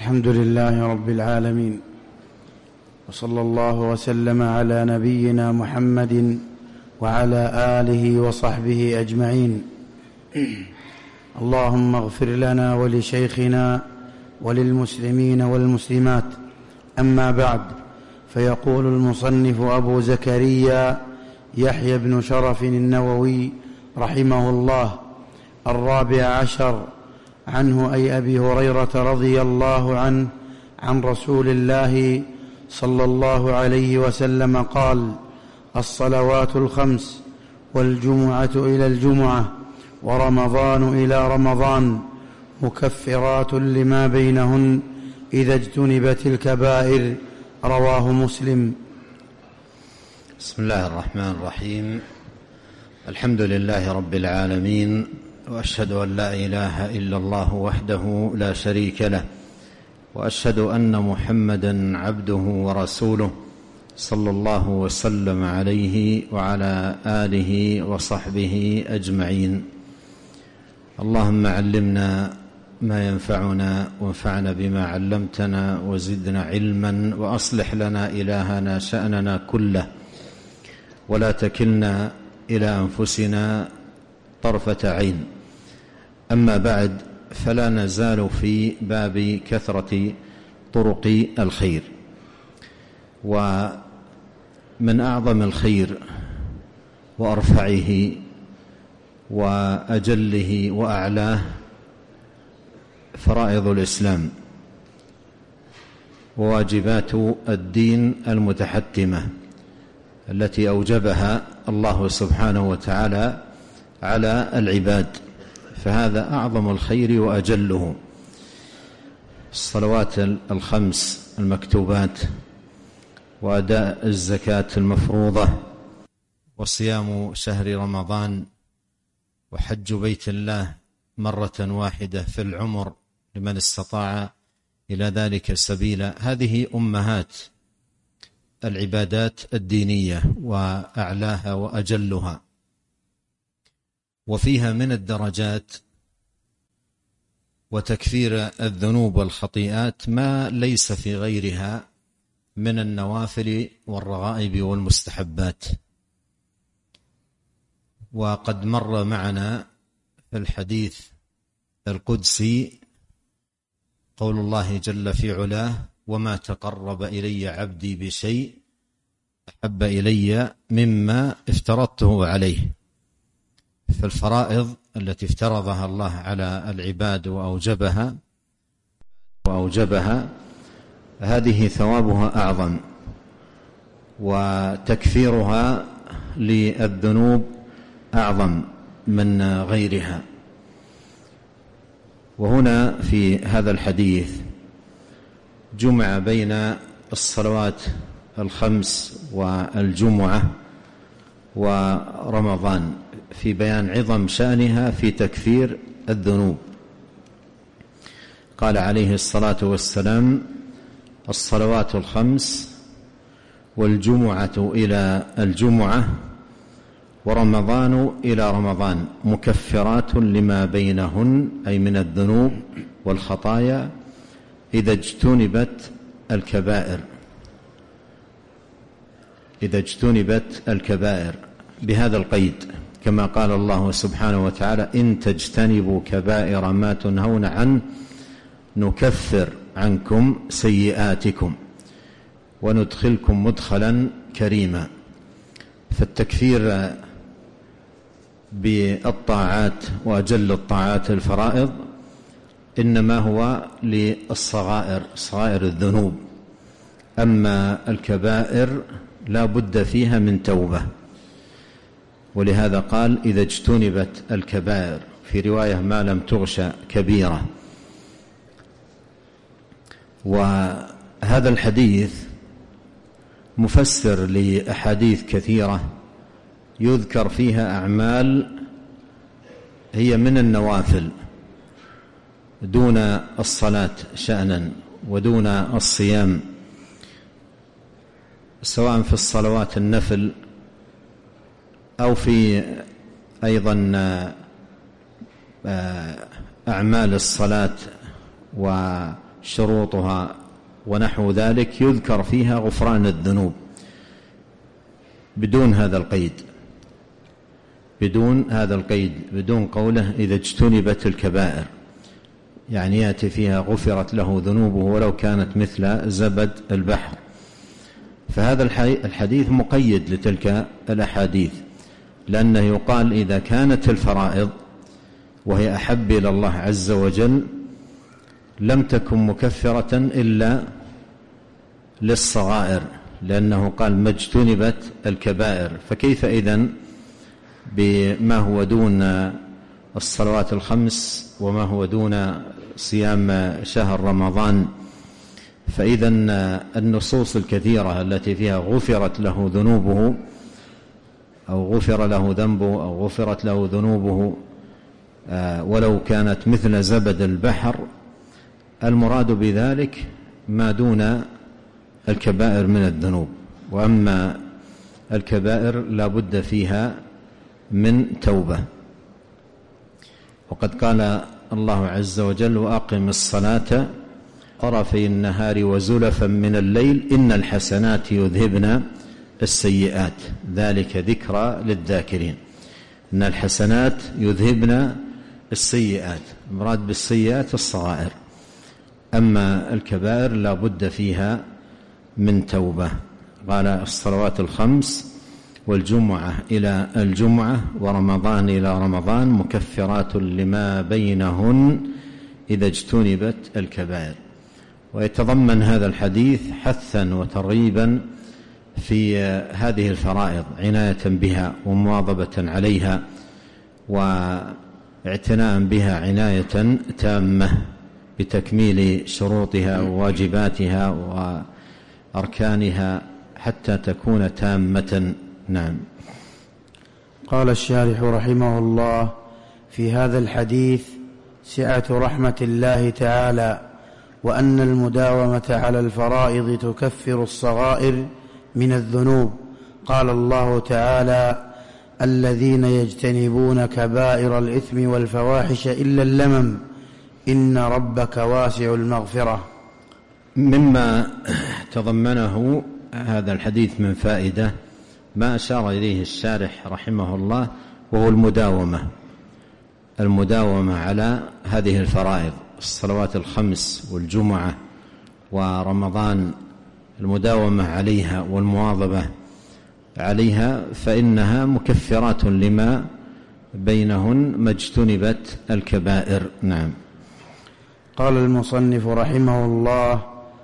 الحمد لله رب العالمين، وصلى الله وسلم على نبينا محمد وعلى آله وصحبه أجمعين. اللهم اغفر لنا ولشيخنا وللمسلمين والمسلمات. أما بعد، فيقول المصنف أبو زكريا يحيى بن شرف النووي رحمه الله: 14 عنه أي أبي هريرة رضي الله عنه عن رسول الله صلى الله عليه وسلم قال: الصلوات الخمس والجمعة إلى الجمعة ورمضان إلى رمضان مكفرات لما بينهن إذا اجتنبت الكبائر. رواه مسلم. بسم الله الرحمن الرحيم. الحمد لله رب العالمين، وأشهد أن لا إله إلا الله وحده لا شريك له، وأشهد أن محمدًا عبده ورسوله صلى الله وسلم عليه وعلى آله وصحبه أجمعين. اللهم علمنا ما ينفعنا وانفعنا بما علمتنا وزدنا علما، وأصلح لنا إلهنا شأننا كله، ولا تكلنا إلى أنفسنا طرفة عين. أما بعد، فلا نزال في باب كثرة طرق الخير، ومن أعظم الخير وأرفعه وأجله وأعلاه فرائض الإسلام وواجبات الدين المتحتمة التي أوجبها الله سبحانه وتعالى على العباد، فهذا أعظم الخير وأجله. الصلوات الخمس المكتوبات، وأداء الزكاة المفروضة، وصيام شهر رمضان، وحج بيت الله مرة واحدة في العمر لمن استطاع إلى ذلك سبيلا. هذه أمهات العبادات الدينية وأعلاها وأجلها، وفيها من الدرجات وتكفير الذنوب والخطيئات ما ليس في غيرها من النوافل والرغائب والمستحبات. وقد مر معنا في الحديث القدسي قول الله جل في علاه: وما تقرب إلي عبدي بشيء أحب إلي مما افترضته عليه. فالفرائض التي افترضها الله على العباد وأوجبها هذه ثوابها أعظم، وتكفيرها للذنوب أعظم من غيرها. وهنا في هذا الحديث جمع بين الصلوات الخمس والجمعة ورمضان في بيان عظم شأنها في تكفير الذنوب. قال عليه الصلاة والسلام: الصلوات الخمس والجمعة إلى الجمعة ورمضان إلى رمضان مكفرات لما بينهن، أي من الذنوب والخطايا، إذا اجتنبت الكبائر، بهذا القيد، كما قال الله سبحانه وتعالى: إن تجتنبوا كبائر ما تنهون عنه نكفر عنكم سيئاتكم وندخلكم مدخلا كريما. فالتكفير بالطاعات وأجل الطاعات الفرائض إنما هو للصغائر، صغائر الذنوب. أما الكبائر لا بد فيها من توبة، ولهذا قال: إذا اجتنبت الكبائر، في رواية ما لم تغش كبيرة. وهذا الحديث مفسر لأحاديث كثيرة يذكر فيها أعمال هي من النوافل دون الصلاة شأنا ودون الصيام، سواء في الصلوات النفل أو في أيضا أعمال الصلاة شروطها ونحو ذلك يذكر فيها غفران الذنوب بدون هذا القيد، بدون قوله إذا اجتنبت الكبائر، يعني يأتي فيها غفرت له ذنوبه ولو كانت مثل زبد البحر. فهذا الحديث مقيد لتلك الأحاديث، لأنه يقال إذا كانت الفرائض وهي أحب إلى الله عز وجل لم تكن مكفرة إلا للصغائر، لأنه قال ما اجتنبت الكبائر، فكيف إذن بما هو دون الصلوات الخمس وما هو دون صيام شهر رمضان؟ فإذا النصوص الكثيرة التي فيها غفرت له ذنوبه أو غفر له ذنبه أو غفرت له ذنوبه ولو كانت مثل زبد البحر، المراد بذلك ما دون الكبائر من الذنوب، وأما الكبائر لا بد فيها من توبة. وقد قال الله عز وجل وأقم الصلاة طرفي النهار وزلفا من الليل إن الحسنات يذهبن السيئات ذلك ذكرى للذاكرين. إن الحسنات يذهبن السيئات، المراد بالسيئات الصغائر، أما الكبائر لا بد فيها من توبة. قال الصلوات الخمس والجمعة إلى الجمعة ورمضان إلى رمضان مكفرات لما بينهن إذا اجتنبت الكبائر. ويتضمن هذا الحديث حثا وترغيبا في هذه الفرائض، عناية بها ومواظبة عليها واعتناء بها عناية تامة بتكميل شروطها وواجباتها وأركانها حتى تكون تامة. نعم. قال الشارح رحمه الله: في هذا الحديث سعة رحمة الله تعالى، وأن المداومة على الفرائض تكفر الصغائر من الذنوب. قال الله تعالى: الذين يجتنبون كبائر الإثم والفواحش إلا اللمم إن ربك واسع المغفرة. مما تضمنه هذا الحديث من فائدة ما أشار إليه الشارح رحمه الله، وهو المداومة على هذه الفرائض، الصلوات الخمس والجمعة ورمضان، المداومة عليها والمواظبة عليها، فإنها مكفرات لما بينهن ما اجتنبت الكبائر. نعم. قال المصنف رحمه الله: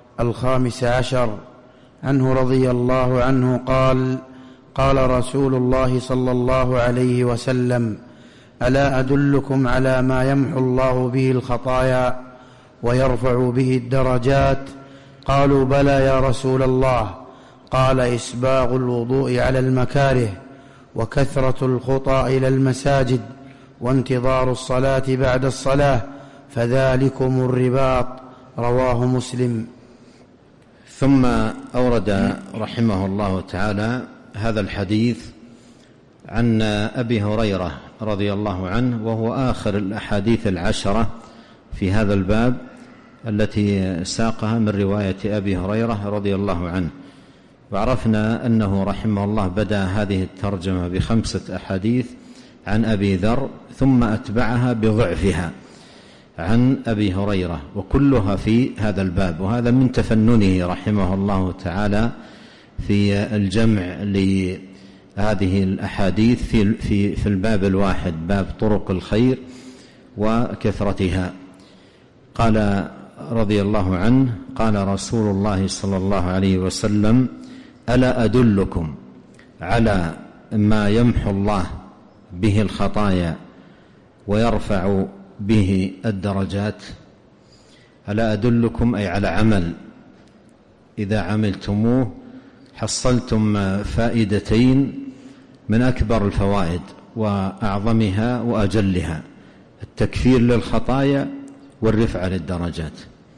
15 عنه رضي الله عنه قال: قال رسول الله صلى الله عليه وسلم: ألا أدلكم على ما يمحو الله به الخطايا ويرفع به الدرجات؟ قالوا: بلى يا رسول الله. قال: إسباغ الوضوء على المكاره، وكثرة الخطى إلى المساجد، وانتظار الصلاة بعد الصلاة، فذلكم الرباط. رواه مسلم. ثم أورد رحمه الله تعالى هذا الحديث عن أبي هريرة رضي الله عنه، وهو آخر الأحاديث 10 في هذا الباب التي ساقها من رواية أبي هريرة رضي الله عنه. وعرفنا أنه رحمه الله بدأ هذه الترجمة ب5 أحاديث عن أبي ذر، ثم أتبعها بضعفها عن أبي هريرة، وكلها في هذا الباب. وهذا من تفننه رحمه الله تعالى في الجمع لهذه الأحاديث في الباب الواحد، باب طرق الخير وكثرتها. قال رضي الله عنه: قال رسول الله صلى الله عليه وسلم: ألا أدلكم على ما يمحو الله به الخطايا ويرفع به الدرجات؟ ألا أدلكم أي على عمل إذا عملتموه حصلتم فائدتين من أكبر الفوائد وأعظمها وأجلها: التكفير للخطايا والرفع للدرجات.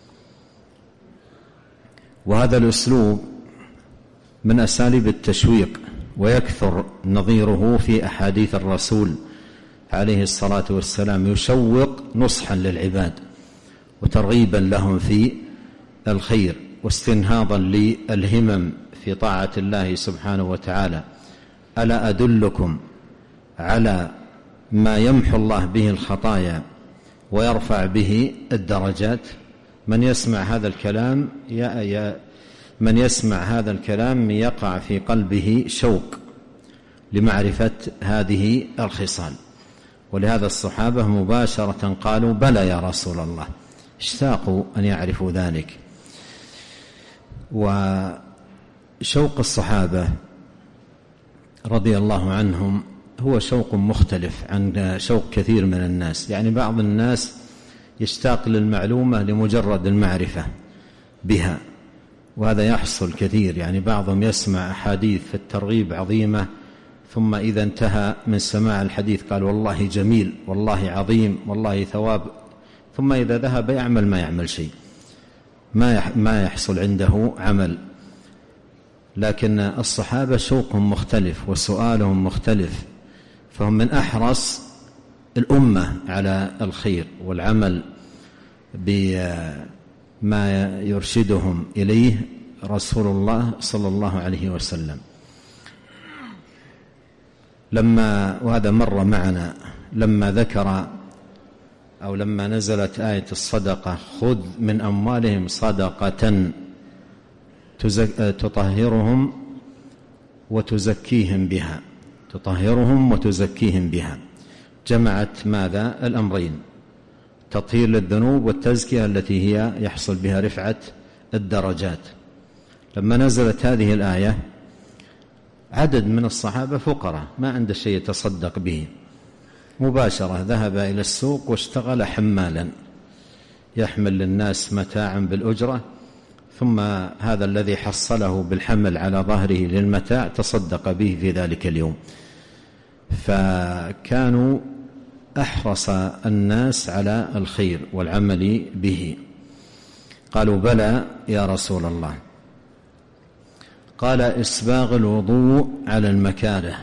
وهذا الأسلوب من أساليب التشويق، ويكثر نظيره في أحاديث الرسول عليه الصلاة والسلام، يشوق نصحا للعباد وترغيبا لهم في الخير واستنهاضا للهمم في طاعة الله سبحانه وتعالى: ألا أدلكم على ما يمحو الله به الخطايا ويرفع به الدرجات؟ من يسمع هذا الكلام يقع في قلبه شوق لمعرفة هذه الخصال. ولهذا الصحابة مباشرة قالوا: بلى يا رسول الله، اشتاقوا أن يعرفوا ذلك. وشوق الصحابة رضي الله عنهم هو شوق مختلف عن شوق كثير من الناس. يعني بعض الناس يشتاق للمعلومة لمجرد المعرفة بها، وهذا يحصل كثير. يعني بعضهم يسمع أحاديث في الترغيب عظيمة، ثم إذا انتهى من سماع الحديث قال: والله جميل، والله عظيم، والله ثواب، ثم إذا ذهب يعمل ما يعمل شيء، ما يحصل عنده عمل. لكن الصحابة شوقهم مختلف وسؤالهم مختلف، فهم من أحرص الأمة على الخير والعمل بما يرشدهم إليه رسول الله صلى الله عليه وسلم. وهذا مر معنا لما ذكر أو لما نزلت آية الصدقة: خذ من أموالهم صدقة تطهرهم وتزكيهم بها. جمعت ماذا؟ الأمرين: تطهير للذنوب والتزكية التي هي يحصل بها رفعة الدرجات. لما نزلت هذه الآية عدد من الصحابة فقراء ما عنده شيء يتصدق به، مباشرة ذهب إلى السوق واشتغل حمالا يحمل للناس متاعا بالأجرة، ثم هذا الذي حصله بالحمل على ظهره للمتاع تصدق به في ذلك اليوم. فكانوا أحرص الناس على الخير والعمل به. قالوا: بلى يا رسول الله. قال: إسباغ الوضوء على المكاره،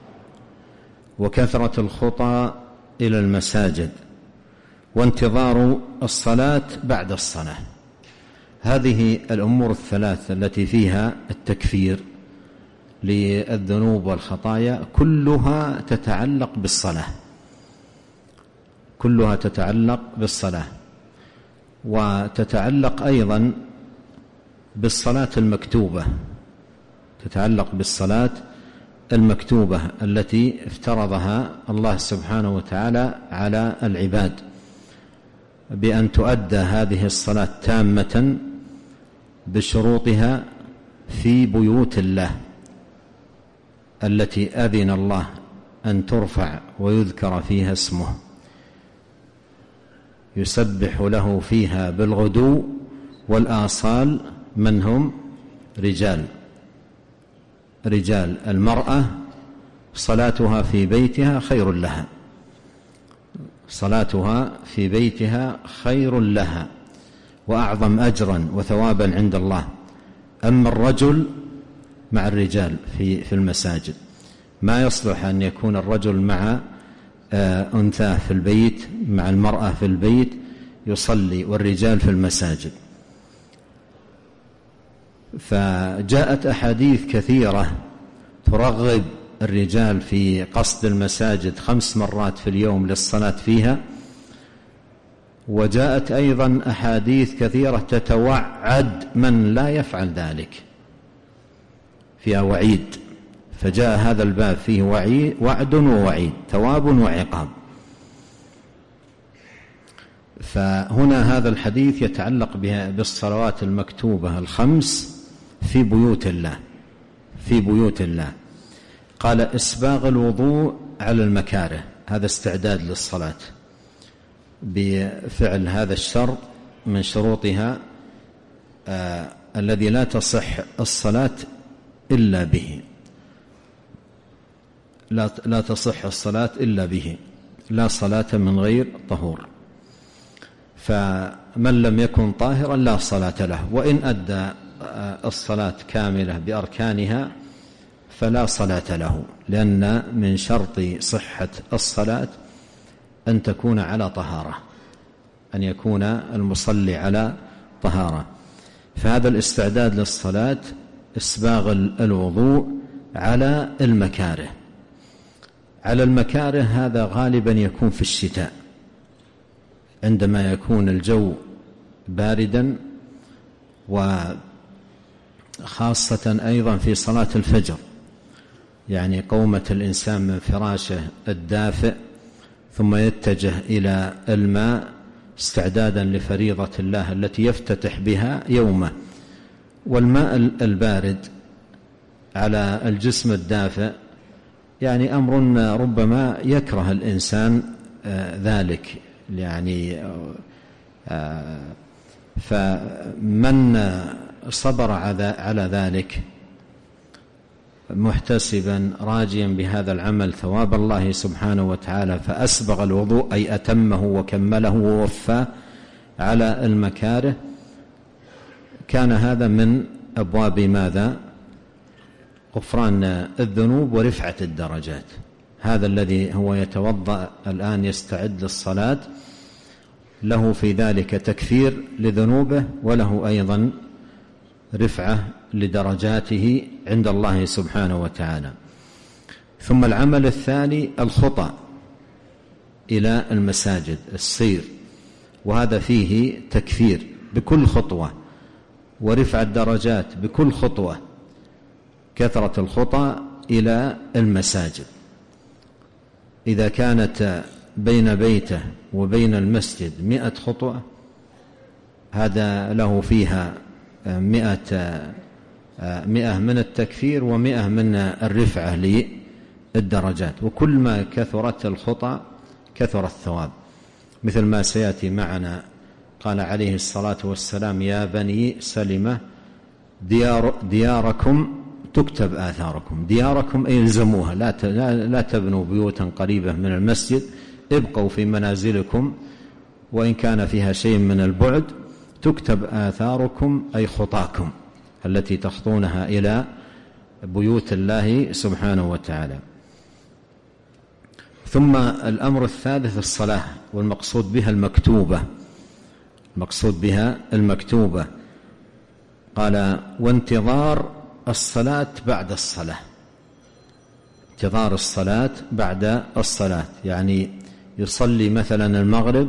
وكثرة الخطى إلى المساجد، وانتظار الصلاة بعد الصلاة. هذه الأمور الثلاث التي فيها التكفير للذنوب والخطايا كلها تتعلق بالصلاة، وتتعلق أيضا بالصلاة المكتوبة التي افترضها الله سبحانه وتعالى على العباد، بأن تؤدى هذه الصلاة تامة بشروطها في بيوت الله التي أذن الله أن ترفع ويذكر فيها اسمه، يسبح له فيها بالغدو والآصال. من هم؟ رجال. المرأة صلاتها في بيتها خير لها وأعظم أجرا وثوابا عند الله. أما الرجل مع الرجال في المساجد، ما يصلح أن يكون الرجل مع أنثى في البيت، مع المرأة في البيت يصلي، والرجال في المساجد. فجاءت أحاديث كثيرة ترغب الرجال في قصد المساجد 5 مرات في اليوم للصلاة فيها، وجاءت أيضا أحاديث كثيرة تتوعد من لا يفعل ذلك، فيها وعيد. فجاء هذا الباب فيه وعد ووعيد، ثواب وعقاب. فهنا هذا الحديث يتعلق بالصلوات المكتوبة 5 في بيوت الله. قال: إسباغ الوضوء على المكاره، هذا استعداد للصلاة بفعل هذا الشرط من شروطها الذي لا تصح الصلاة إلا به، لا تصح الصلاة إلا به، لا صلاة من غير طهور. فمن لم يكن طاهرا لا صلاة له، وإن أدى الصلاة كاملة بأركانها فلا صلاة له، لأن من شرط صحة الصلاة أن تكون على طهارة، أن يكون المصلي على طهارة. فهذا الاستعداد للصلاة إسباغ الوضوء على المكاره. على المكاره هذا غالبا يكون في الشتاء عندما يكون الجو باردا، وخاصة أيضا في صلاة الفجر، يعني قومة الإنسان من فراشه الدافئ ثم يتجه إلى الماء استعدادا لفريضة الله التي يفتتح بها يومه. والماء البارد على الجسم الدافئ يعني أمر ربما يكره الإنسان ذلك، يعني فمن صبر على ذلك محتسبا راجيا بهذا العمل ثواب الله سبحانه وتعالى فأسبغ الوضوء أي أتمه وكمله ووفاه على المكاره، كان هذا من أبواب ماذا؟ غفران الذنوب ورفعة الدرجات. هذا الذي هو يتوضأ الآن يستعد للصلاة له في ذلك تكفير لذنوبه، وله أيضا رفعة لدرجاته عند الله سبحانه وتعالى. ثم العمل الثاني الخطى إلى المساجد، السير، وهذا فيه تكفير بكل خطوة ورفع الدرجات بكل خطوة. كثرة الخطى إلى المساجد، إذا كانت بين بيته وبين المسجد 100 خطوة هذا له فيها 100 من التكفير و100 من الرفعة للدرجات. وكل ما كثرت الخطى كثر الثواب، مثل ما سيأتي معنا. قال عليه الصلاة والسلام: يا بني سلمة دياركم تكتب آثاركم. دياركم أي الزموها، لا تبنوا بيوتا قريبة من المسجد، ابقوا في منازلكم وإن كان فيها شيء من البعد. تكتب آثاركم أي خطاكم التي تخطونها إلى بيوت الله سبحانه وتعالى. ثم الأمر الثالث الصلاة، والمقصود بها المكتوبة. المقصود بها المكتوبة. قال: وانتظار الصلاة بعد الصلاة. انتظار الصلاة بعد الصلاة يعني يصلي مثلا المغرب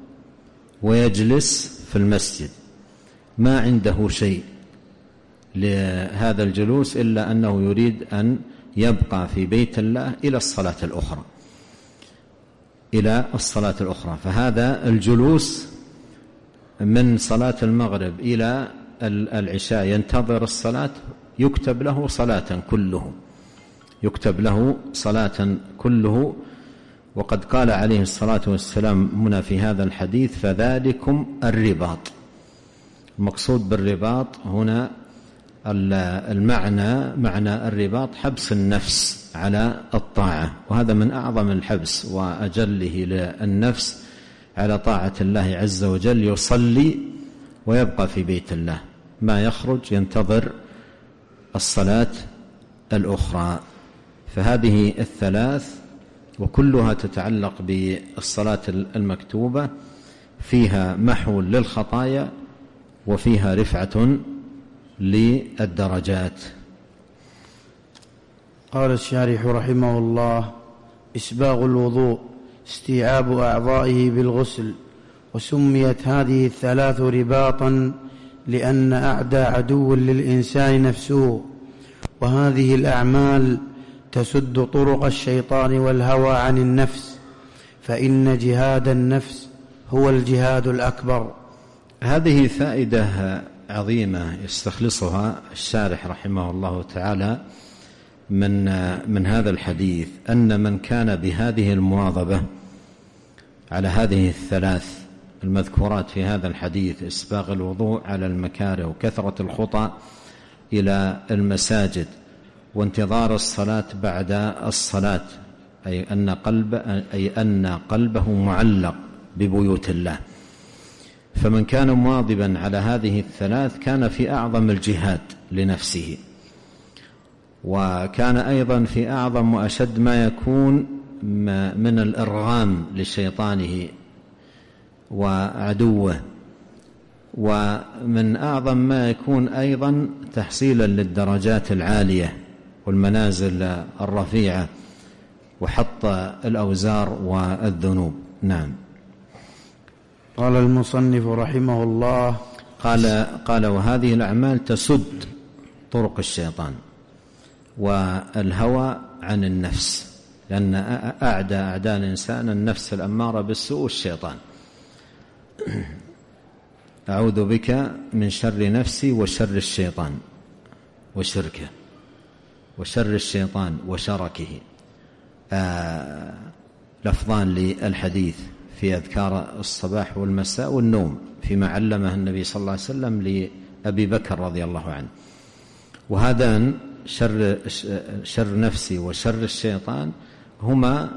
ويجلس في المسجد، ما عنده شيء لهذا الجلوس إلا أنه يريد أن يبقى في بيت الله إلى الصلاة الأخرى، إلى الصلاة الأخرى. فهذا الجلوس من صلاة المغرب إلى العشاء ينتظر الصلاة يكتب له صلاة كله، يكتب له صلاة كله. وقد قال عليه الصلاة والسلام هنا في هذا الحديث: فذلكم الرباط. المقصود بالرباط هنا المعنى، معنى الرباط حبس النفس على الطاعة، وهذا من أعظم الحبس وأجله للنفس على طاعة الله عز وجل. يصلي ويبقى في بيت الله، ما يخرج ينتظر الصلاة الأخرى. فهذه الثلاث وكلها تتعلق بالصلاة المكتوبة، فيها محو للخطايا وفيها رفعة للدرجات. قال الشارح رحمه الله: إسباغ الوضوء استيعاب أعضائه بالغسل. وسميت هذه الثلاث رباطا لأن أعدى عدو للإنسان نفسه، وهذه الأعمال تسد طرق الشيطان والهوى عن النفس، فإن جهاد النفس هو الجهاد الأكبر. هذه فائدة عظيمة يستخلصها الشارح رحمه الله تعالى من هذا الحديث، أن من كان بهذه المواظبة على هذه الثلاث المذكورات في هذا الحديث: إسباغ الوضوء على المكاره، وكثرة الخطى إلى المساجد، وانتظار الصلاة بعد الصلاة، أي أن قلبه معلق ببيوت الله. فمن كان مواظبا على هذه الثلاث كان في أعظم الجهاد لنفسه، وكان أيضا في أعظم وأشد ما يكون من الإرغام لشيطانه وعدوه. ومن أعظم ما يكون أيضا تحصيلا للدرجات العالية والمنازل الرفيعة وحط الأوزار والذنوب. نعم. قال المصنف رحمه الله قال وهذه الأعمال تسد طرق الشيطان والهوى عن النفس، لأن أعداء الإنسان النفس الأمارة بالسوء والشيطان. أعوذ بك من شر نفسي وشر الشيطان وشركه وشر الشيطان وشركه، لفظان للحديث في أذكار الصباح والمساء والنوم فيما علمه النبي صلى الله عليه وسلم لأبي بكر رضي الله عنه. وهذان شر نفسي وشر الشيطان هما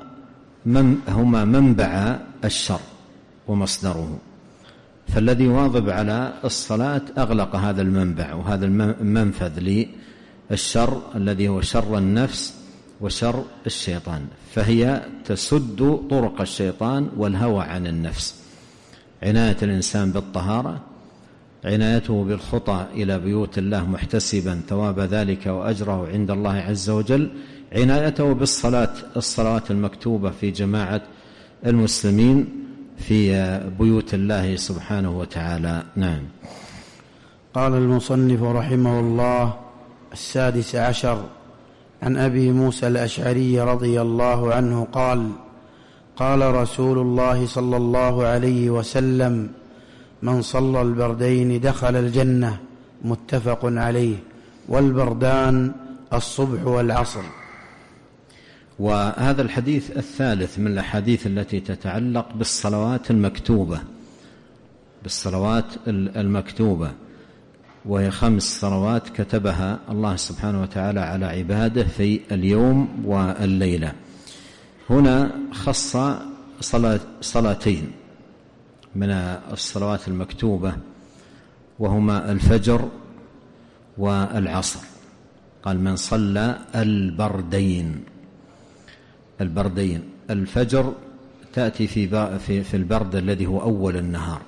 منبع الشر ومصدره، فالذي واظب على الصلاة أغلق هذا المنبع وهذا المنفذ للشر الذي هو شر النفس وشر الشيطان، فهي تسد طرق الشيطان والهوى عن النفس. عناية الإنسان بالطهارة، عنايته بالخطى إلى بيوت الله محتسبا ثواب ذلك وأجره عند الله عز وجل، عنايته الصلوات المكتوبة في جماعة المسلمين في بيوت الله سبحانه وتعالى. نعم. قال المصنف رحمه الله: 16 عن أبي موسى الأشعري رضي الله عنه قال: قال رسول الله صلى الله عليه وسلم: من صلى البردين دخل الجنة. متفق عليه. والبردان الصبح والعصر. وهذا الحديث الثالث من الأحاديث التي تتعلق بالصلوات المكتوبة، وهي 5 صلوات كتبها الله سبحانه وتعالى على عباده في اليوم والليلة. هنا خص صلاتين من الصلوات المكتوبة، وهما الفجر والعصر. قال: من صلى البردين. الفجر تأتي في البرد الذي هو أول النهار،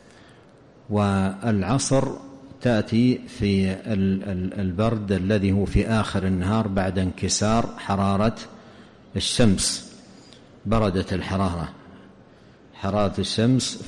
والعصر تأتي في البرد الذي هو في آخر النهار بعد انكسار حرارة الشمس، بردت حرارة الشمس،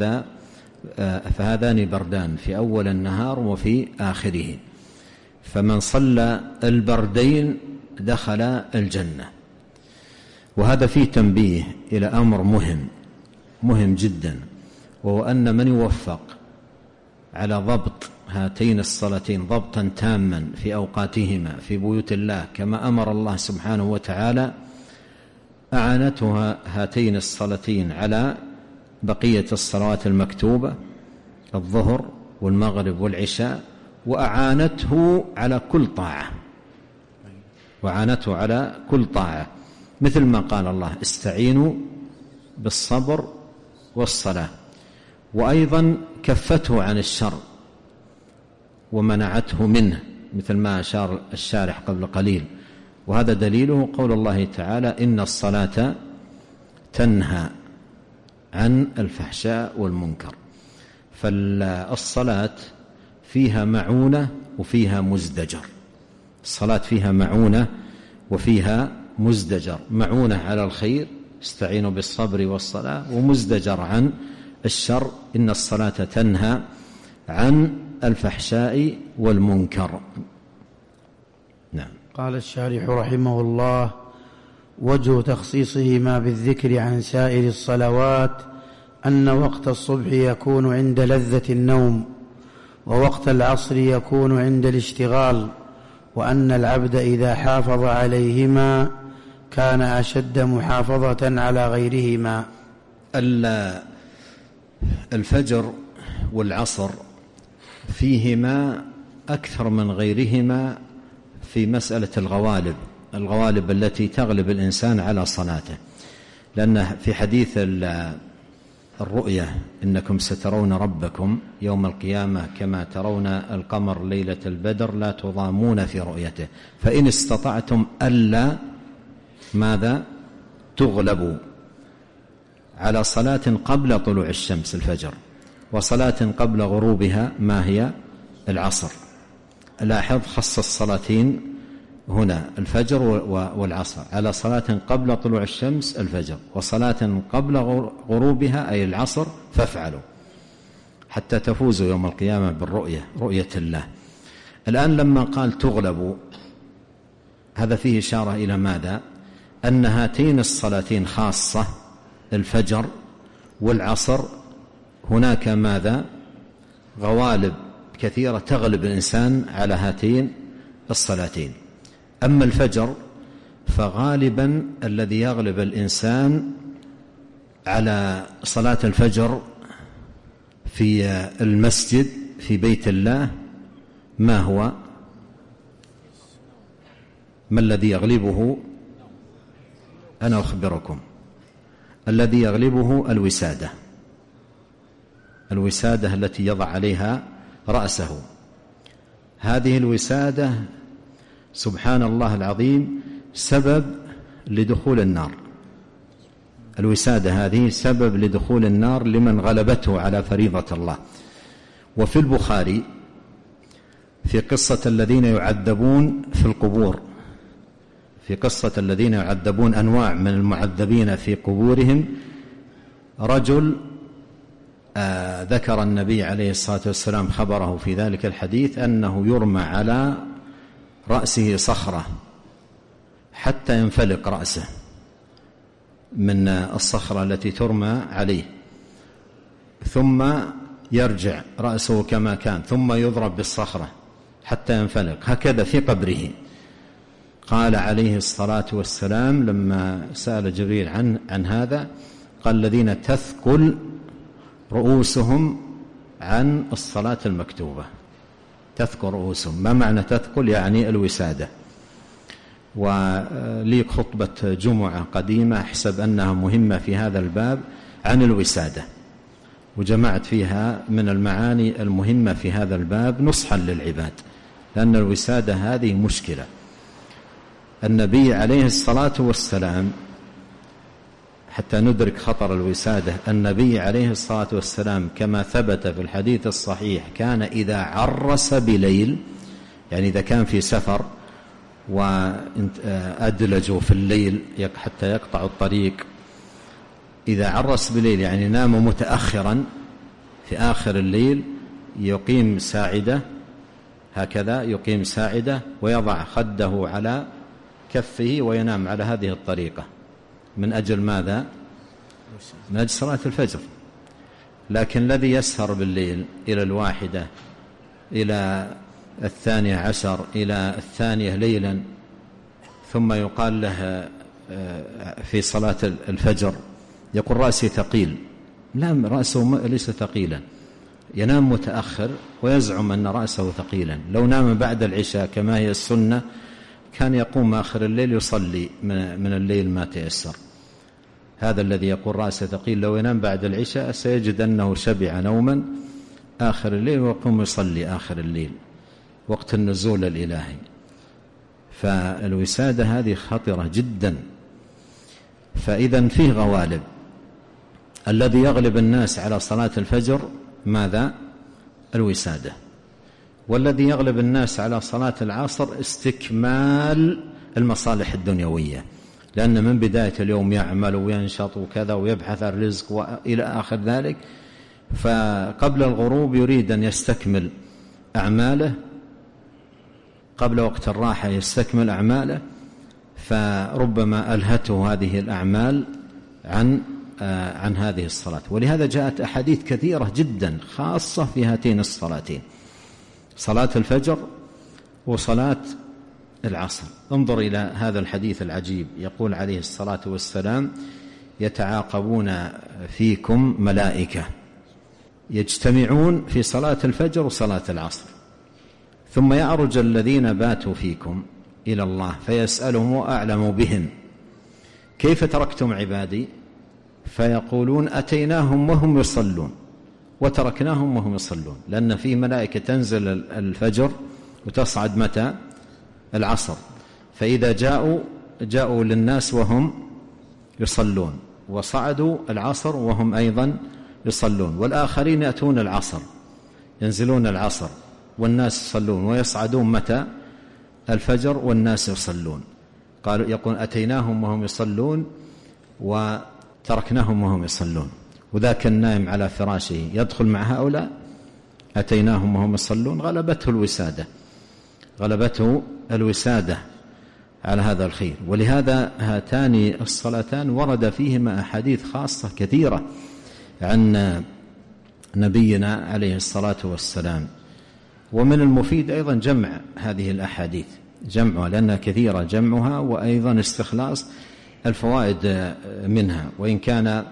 فهذان بردان في أول النهار وفي آخره. فمن صلى البردين دخل الجنة. وهذا فيه تنبيه إلى أمر مهم جدا، وهو أن من يوفق على ضبط هاتين الصلاتين ضبطا تاما في أوقاتهما في بيوت الله كما أمر الله سبحانه وتعالى، أعانتها هاتين الصلاتين على بقية الصلوات المكتوبة الظهر والمغرب والعشاء، وأعانته على كل طاعة، مثل ما قال الله: استعينوا بالصبر والصلاة. وأيضا كفته عن الشر ومنعته منه، مثل ما أشار الشارح قبل قليل. وهذا دليله قول الله تعالى: إن الصلاة تنهى عن الفحشاء والمنكر. فالصلاة فيها معونة وفيها مزدجر. الصلاة فيها معونة وفيها مزدجر، معونة على الخير استعينوا بالصبر والصلاة، ومزدجر عن الشر إن الصلاة تنهى عن الفحشاء والمنكر. نعم. قال الشارح رحمه الله: وجه تخصيصهما بالذكر عن سائر الصلوات أن وقت الصبح يكون عند لذة النوم، ووقت العصر يكون عند الاشتغال، وأن العبد إذا حافظ عليهما كان أشد محافظة على غيرهما. الفجر والعصر فيهما أكثر من غيرهما في مسألة الغوالب التي تغلب الإنسان على صلاته، لأن في حديث الرؤية: إنكم سترون ربكم يوم القيامة كما ترون القمر ليلة البدر لا تضامون في رؤيته، فإن استطعتم ألا ماذا تغلبوا على صلاة قبل طلوع الشمس الفجر، وصلاة قبل غروبها ما هي؟ العصر. لاحظ خص الصلاتين هنا الفجر والعصر على صلاة قبل طلوع الشمس الفجر، وصلاة قبل غروبها أي العصر فافعلوا حتى تفوزوا يوم القيامة بالرؤية، رؤية الله. الآن لما قال تغلب، هذا فيه إشارة إلى ماذا؟ أن هاتين الصلاتين خاصة الفجر والعصر هناك ماذا؟ غوالب كثيرة تغلب الإنسان على هاتين الصلاتين. أما الفجر فغالبا الذي يغلب الإنسان على صلاة الفجر في المسجد في بيت الله ما هو؟ ما الذي يغلبه؟ أنا أخبركم، الذي يغلبه الوسادة، الوسادة التي يضع عليها رأسه. هذه الوسادة سبحان الله العظيم سبب لدخول النار. الوسادة هذه سبب لدخول النار لمن غلبته على فريضة الله. وفي البخاري في قصة الذين يعذبون في القبور، في قصة الذين يعذبون أنواع من المعذبين في قبورهم، رجل ذكر النبي عليه الصلاة والسلام خبره في ذلك الحديث أنه يرمى على رأسه صخرة حتى ينفلق رأسه من الصخرة التي ترمى عليه، ثم يرجع رأسه كما كان، ثم يضرب بالصخرة حتى ينفلق، هكذا في قبره. قال عليه الصلاة والسلام لما سأل جبريل عن هذا قال الذين تثقل رؤوسهم عن الصلاة المكتوبة. تثقل رؤوسهم، ما معنى تثقل؟ يعني الوسادة. ولي خطبة جمعة قديمة أحسب أنها مهمة في هذا الباب عن الوسادة، وجمعت فيها من المعاني المهمة في هذا الباب نصحا للعباد، لأن الوسادة هذه مشكلة. النبي عليه الصلاة والسلام حتى ندرك خطر الوسادة، النبي عليه الصلاة والسلام كما ثبت في الحديث الصحيح كان إذا عرس بليل، يعني إذا كان في سفر وأدلجوا في الليل حتى يقطعوا الطريق، إذا عرس بليل يعني نام متأخرا في آخر الليل، يقيم ساعدة هكذا، يقيم ساعدة ويضع خده على كفه وينام على هذه الطريقة. من أجل ماذا؟ من أجل صلاة الفجر. لكن الذي يسهر بالليل إلى 1 إلى 12 إلى 2 ليلا، ثم يقال له في صلاة الفجر يقول رأسي ثقيل، لا، رأسه ليس ثقيلا، ينام متأخر ويزعم أن رأسه ثقيلا. لو نام بعد العشاء كما هي السنة كان يقوم آخر الليل يصلي من الليل ما تيسر. هذا الذي يقول رأسه ثقيل لو ينام بعد العشاء سيجد أنه شبع نوما آخر الليل ويقوم يصلي آخر الليل وقت النزول الإلهي. فالوسادة هذه خطرة جدا. فإذا فيه غوالب. الذي يغلب الناس على صلاة الفجر ماذا؟ الوسادة. والذي يغلب الناس على صلاة العصر استكمال المصالح الدنيوية، لأن من بداية اليوم يعمل وينشط وكذا ويبحث عن رزق وإلى آخر ذلك، فقبل الغروب يريد أن يستكمل أعماله، قبل وقت الراحة يستكمل أعماله، فربما ألهته هذه الأعمال عن هذه الصلاة. ولهذا جاءت أحاديث كثيرة جدا خاصة في هاتين الصلاتين، صلاة الفجر وصلاة العصر. انظر إلى هذا الحديث العجيب، يقول عليه الصلاة والسلام يتعاقبون فيكم ملائكة يجتمعون في صلاة الفجر وصلاة العصر، ثم يعرج الذين باتوا فيكم إلى الله فيسألهم وأعلم بهم كيف تركتم عبادي؟ فيقولون أتيناهم وهم يصلون وتركناهم وهم يصلون، لأن في ملائكة تنزل الفجر وتصعد متى؟ العصر، فإذا جاءوا للناس وهم يصلون، وصعدوا العصر وهم أيضا يصلون، والآخرين يأتون العصر ينزلون العصر والناس يصلون، ويصعدون متى؟ الفجر والناس يصلون. قالوا يقول أتيناهم وهم يصلون وتركناهم وهم يصلون. وذاك النائم على فراشه يدخل مع هؤلاء؟ أتيناهم وهم يصلون. غلبته الوسادة على هذا الخير. ولهذا هاتان الصلاتان ورد فيهما أحاديث خاصة كثيرة عن نبينا عليه الصلاة والسلام. ومن المفيد أيضا جمع هذه الأحاديث، جمعها لأنها كثيرة جمعها، وأيضا استخلاص الفوائد منها. وإن كان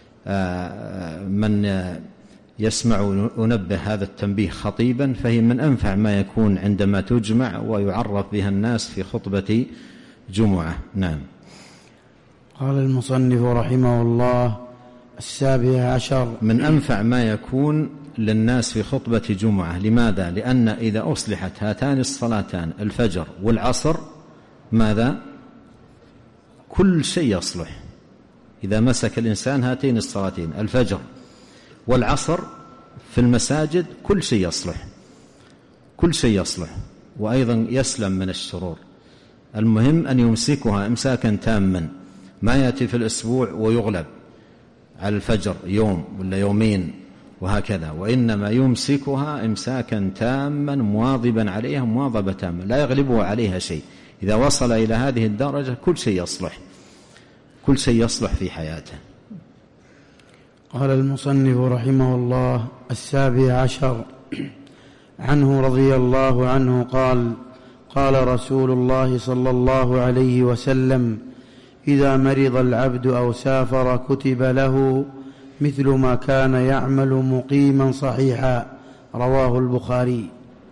من يسمع أنبه هذا التنبيه خطيبا، فهي من أنفع ما يكون عندما تجمع ويعرف بها الناس في خطبة جمعة. نعم. قال المصنف رحمه الله: 17 من أنفع ما يكون للناس في خطبة جمعة. لماذا؟ لأن إذا أصلحت هاتان الصلاتان الفجر والعصر ماذا؟ كل شيء يصلح. إذا مسك الإنسان هاتين الصلاتين الفجر والعصر في المساجد كل شيء يصلح، وأيضا يسلم من الشرور. المهم أن يمسكها إمساكا تاما، ما يأتي في الأسبوع ويغلب على الفجر يوم ولا يومين وهكذا، وإنما يمسكها إمساكا تاما مواظبا عليها مواظبة تامة لا يغلبها عليها شيء. إذا وصل إلى هذه الدرجة كل شيء يصلح في حياته. قال المصنف رحمه الله: 17 عنه رضي الله عنه قال: قال رسول الله صلى الله عليه وسلم: إذا مرض العبد أو سافر كتب له مثل ما كان يعمل مقيما صحيحا. رواه البخاري.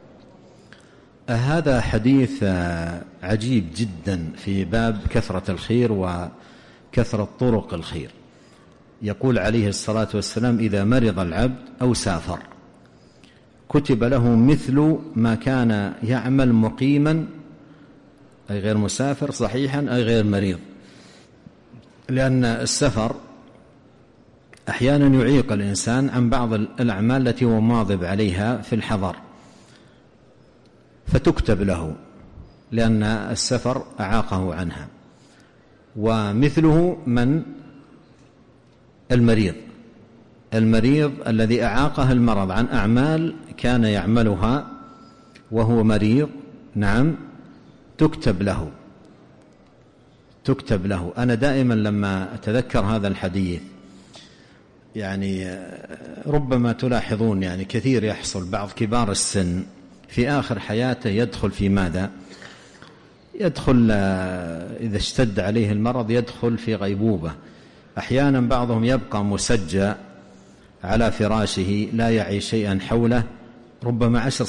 هذا حديث عجيب جدا في باب كثرة الخير وكثرة طرق الخير. يقول عليه الصلاة والسلام: إذا مرض العبد أو سافر كتب له مثل ما كان يعمل مقيما، أي غير مسافر، صحيحا أي غير مريض. لأن السفر أحيانا يعيق الإنسان عن بعض الأعمال التي هو مواظب عليها في الحضر، فتكتب له لأن السفر أعاقه عنها. ومثله من المريض الذي أعاقه المرض عن أعمال كان يعملها وهو مريض، نعم، تكتب له. أنا دائما لما أتذكر هذا الحديث يعني ربما تلاحظون يعني كثير يحصل بعض كبار السن في آخر حياته يدخل في ماذا؟ يدخل إذا اشتد عليه المرض يدخل في غيبوبة. أحيانا بعضهم يبقى مسجى على فراشه لا يعي شيئا حوله ربما 10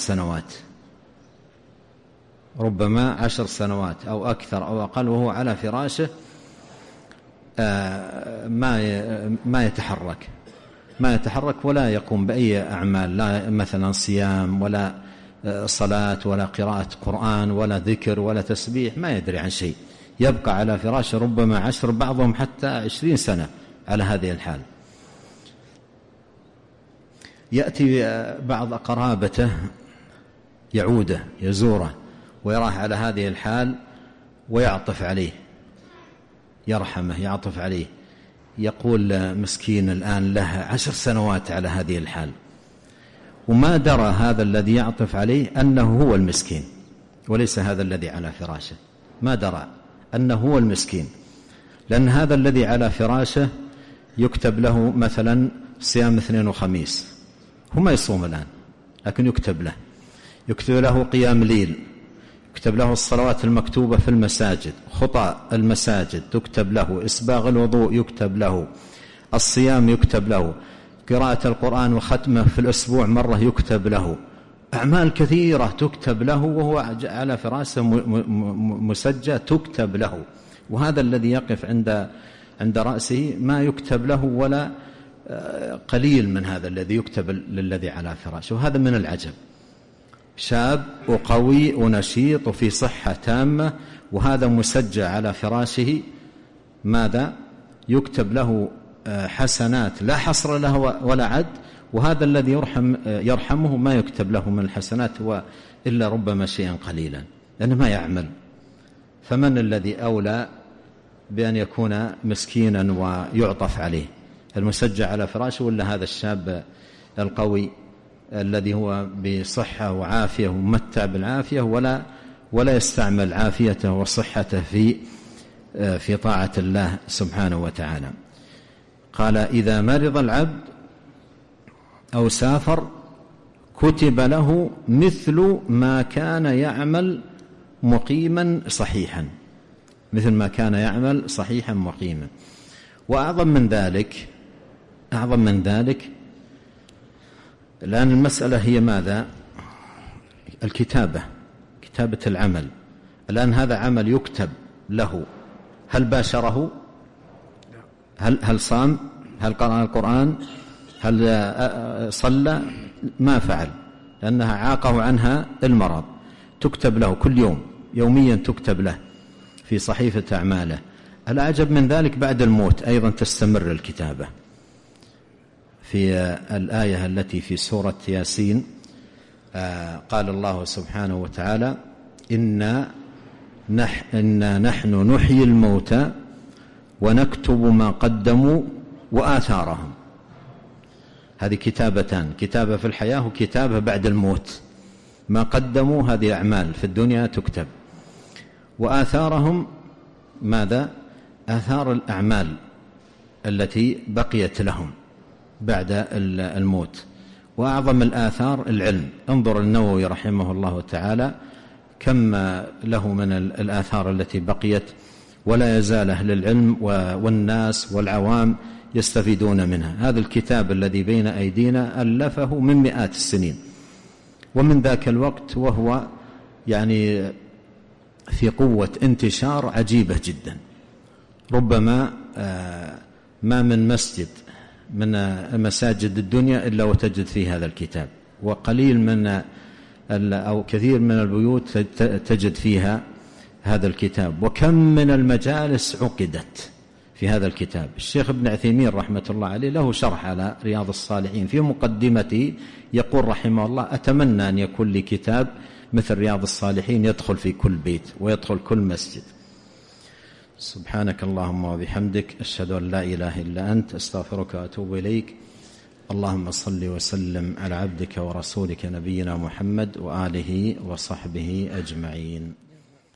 سنوات أو أكثر أو أقل، وهو على فراشه ما يتحرك ولا يقوم بأي أعمال، لا مثلا صيام ولا صلاة ولا قراءة قرآن ولا ذكر ولا تسبيح، ما يدري عن شيء، يبقى على فراشه ربما 10 بعضهم حتى 20 سنة على هذه الحال. يأتي بعض قرابته يعوده يزوره ويراه على هذه الحال ويعطف عليه، يرحمه يعطف عليه، يقول مسكين الآن له 10 سنوات على هذه الحال، وما درى هذا الذي يعطف عليه أنه هو المسكين وليس هذا الذي على فراشه، ما درى أنه هو المسكين، لأن هذا الذي على فراشه يكتب له مثلا صيام 2 وخميس، هو ما يصوم الآن لكن يكتب له قيام ليل، يكتب له الصلوات المكتوبة في المساجد، خطى المساجد تكتب له، إسباغ الوضوء يكتب له، الصيام يكتب له، قراءة القرآن وختمه في الأسبوع مرة يكتب له، أعمال كثيرة تكتب له وهو على فراشه مسجى تكتب له. وهذا الذي يقف عند رأسه ما يكتب له ولا قليل من هذا الذي يكتب للذي على فراشه. وهذا من العجب، شاب وقوي ونشيط وفي صحة تامة، وهذا مسجى على فراشه ماذا يكتب له حسنات لا حصر له ولا عد، وهذا الذي يرحمه ما يكتب له من الحسنات إلا ربما شيئا قليلا لأنه ما يعمل. فمن الذي أولى بأن يكون مسكينا ويعطف عليه، المسجع على فراشه ولا هذا الشاب القوي الذي هو بصحة وعافية ومتع بالعافية ولا يستعمل عافيته وصحته في طاعة الله سبحانه وتعالى؟ قال: إذا مرض العبد أو سافر كتب له مثل ما كان يعمل مقيما صحيحا، مثل ما كان يعمل صحيحا مقيما. وأعظم من ذلك الآن المسألة هي ماذا؟ كتابة العمل. الآن هذا عمل يكتب له، هل باشره؟ هل صام؟ هل قرأ القرآن؟ هل صلى؟ ما فعل، لأنها عاقه عنها المرض. تكتب له كل يوم، يوميا تكتب له في صحيفة أعماله. الأعجب من ذلك بعد الموت أيضا تستمر الكتابة. في الآية التي في سورة ياسين قال الله سبحانه وتعالى: إنا نحن نحيي الموتى ونكتب ما قدموا وآثارهم. هذه كتابتان، كتابة في الحياة وكتابة بعد الموت. ما قدموا هذه أعمال في الدنيا تكتب، وآثارهم ماذا؟ آثار الأعمال التي بقيت لهم بعد الموت. وأعظم الآثار العلم. انظر النووي رحمه الله تعالى كم له من الآثار التي بقيت، ولا يزال أهل العلم والناس والعوام يستفيدون منها. هذا الكتاب الذي بين أيدينا ألفه من مئات السنين، ومن ذاك الوقت وهو يعني في قوة انتشار عجيبة جدا. ربما ما من مسجد من مساجد الدنيا إلا وتجد فيه هذا الكتاب، وقليل من أو كثير من البيوت تجد فيها هذا الكتاب. وكم من المجالس عقدت في هذا الكتاب. الشيخ ابن عثيمين رحمة الله عليه له شرح على رياض الصالحين، في مقدمته يقول رحمه الله: أتمنى أن يكون لي كتاب مثل رياض الصالحين يدخل في كل بيت ويدخل كل مسجد. سبحانك اللهم وبحمدك، أشهد أن لا إله إلا أنت، أستغفرك وأتوب إليك. اللهم صل وسلم على عبدك ورسولك نبينا محمد وآله وصحبه أجمعين.